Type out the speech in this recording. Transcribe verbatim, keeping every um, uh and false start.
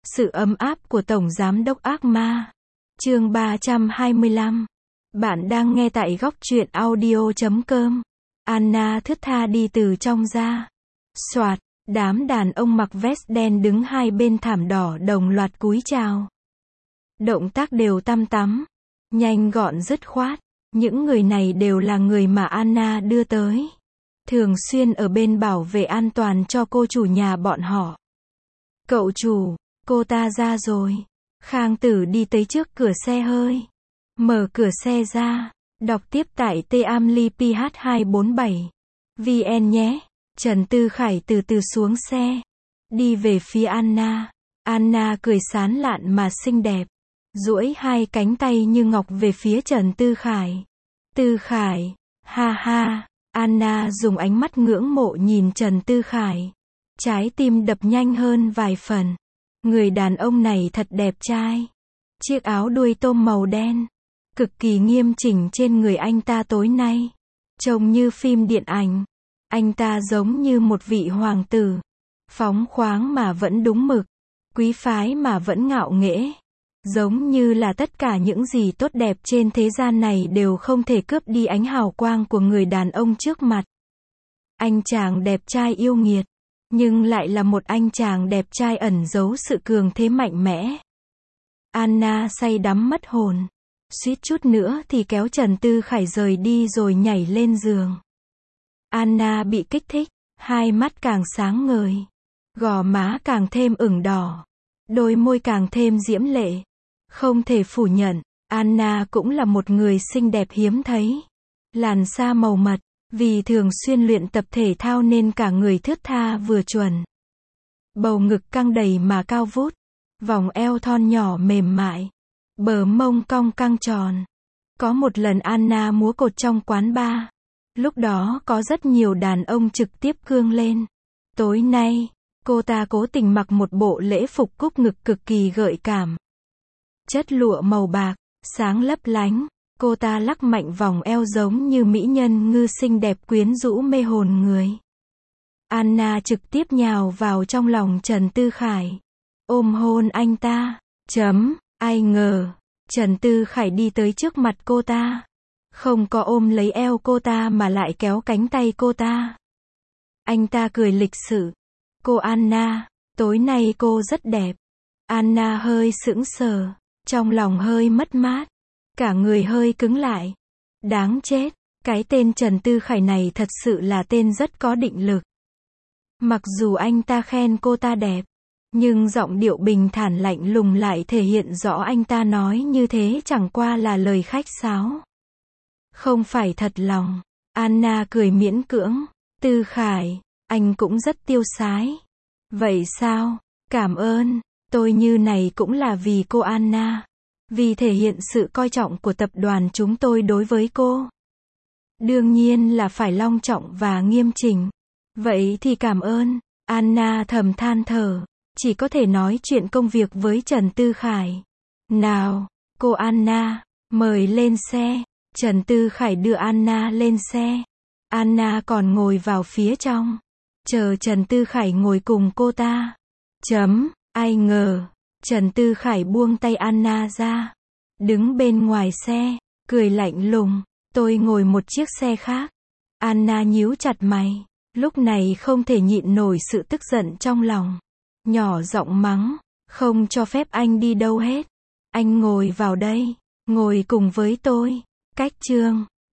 Sự ấm áp của Tổng Giám đốc Ác Ma. Chương ba trăm hai mươi lăm. Bạn đang nghe tại góc truyện audio chấm com. Anna thướt tha đi từ trong ra. Soạt, đám đàn ông mặc vest đen đứng hai bên thảm đỏ đồng loạt cúi chào. Động tác đều tăm tắm, nhanh gọn dứt khoát. Những người này đều là người mà Anna đưa tới. Thường xuyên ở bên bảo vệ an toàn cho cô chủ nhà bọn họ. Cậu chủ, cô ta ra rồi. Khang Tử đi tới trước cửa xe hơi. Mở cửa xe ra. Đọc tiếp tại T A M L I P H hai bốn bảy. V N nhé. Trần Tư Khải từ từ xuống xe. Đi về phía Anna. Anna cười sán lạn mà xinh đẹp. Duỗi hai cánh tay như ngọc về phía Trần Tư Khải. Tư Khải. Ha ha. Anna dùng ánh mắt ngưỡng mộ nhìn Trần Tư Khải. Trái tim đập nhanh hơn vài phần. Người đàn ông này thật đẹp trai. Chiếc áo đuôi tôm màu đen, cực kỳ nghiêm chỉnh trên người anh ta tối nay. Trông như phim điện ảnh. Anh ta giống như một vị hoàng tử. Phóng khoáng mà vẫn đúng mực. Quý phái mà vẫn ngạo nghễ. Giống như là tất cả những gì tốt đẹp trên thế gian này đều không thể cướp đi ánh hào quang của người đàn ông trước mặt. Anh chàng đẹp trai yêu nghiệt. Nhưng lại là một anh chàng đẹp trai ẩn giấu sự cường thế mạnh mẽ. Anna say đắm mất hồn. Suýt chút nữa thì kéo Trần Tư Khải rời đi rồi nhảy lên giường. Anna bị kích thích, hai mắt càng sáng ngời. Gò má càng thêm ửng đỏ. Đôi môi càng thêm diễm lệ. Không thể phủ nhận, Anna cũng là một người xinh đẹp hiếm thấy. Làn da màu mật. Vì thường xuyên luyện tập thể thao nên cả người thướt tha vừa chuẩn. Bầu ngực căng đầy mà cao vút. Vòng eo thon nhỏ mềm mại. Bờ mông cong căng tròn. Có một lần Anna múa cột trong quán bar. Lúc đó có rất nhiều đàn ông trực tiếp cương lên. Tối nay, cô ta cố tình mặc một bộ lễ phục cúc ngực cực kỳ gợi cảm. Chất lụa màu bạc, sáng lấp lánh. Cô ta lắc mạnh vòng eo giống như mỹ nhân ngư xinh đẹp quyến rũ mê hồn người. Anna trực tiếp nhào vào trong lòng Trần Tư Khải. Ôm hôn anh ta. Chấm, ai ngờ. Trần Tư Khải đi tới trước mặt cô ta. Không có ôm lấy eo cô ta mà lại kéo cánh tay cô ta. Anh ta cười lịch sự. Cô Anna, tối nay cô rất đẹp. Anna hơi sững sờ. Trong lòng hơi mất mát. Cả người hơi cứng lại. Đáng chết, cái tên Trần Tư Khải này thật sự là tên rất có định lực. Mặc dù anh ta khen cô ta đẹp, nhưng giọng điệu bình thản lạnh lùng lại thể hiện rõ anh ta nói như thế chẳng qua là lời khách sáo. Không phải thật lòng. Anna cười miễn cưỡng. Tư Khải, anh cũng rất tiêu sái. Vậy sao? Cảm ơn, tôi như này cũng là vì cô Anna. Vì thể hiện sự coi trọng của tập đoàn chúng tôi đối với cô. Đương nhiên là phải long trọng và nghiêm chỉnh. Vậy thì cảm ơn. Anna thầm than thở. Chỉ có thể nói chuyện công việc với Trần Tư Khải. Nào, cô Anna, mời lên xe. Trần Tư Khải đưa Anna lên xe. Anna còn ngồi vào phía trong. Chờ Trần Tư Khải ngồi cùng cô ta. Chấm, ai ngờ. Trần Tư Khải buông tay Anna ra. Đứng bên ngoài xe, cười lạnh lùng. Tôi ngồi một chiếc xe khác. Anna nhíu chặt mày. Lúc này không thể nhịn nổi sự tức giận trong lòng. Nhỏ giọng mắng. Không cho phép anh đi đâu hết. Anh ngồi vào đây. Ngồi cùng với tôi. Cách chương.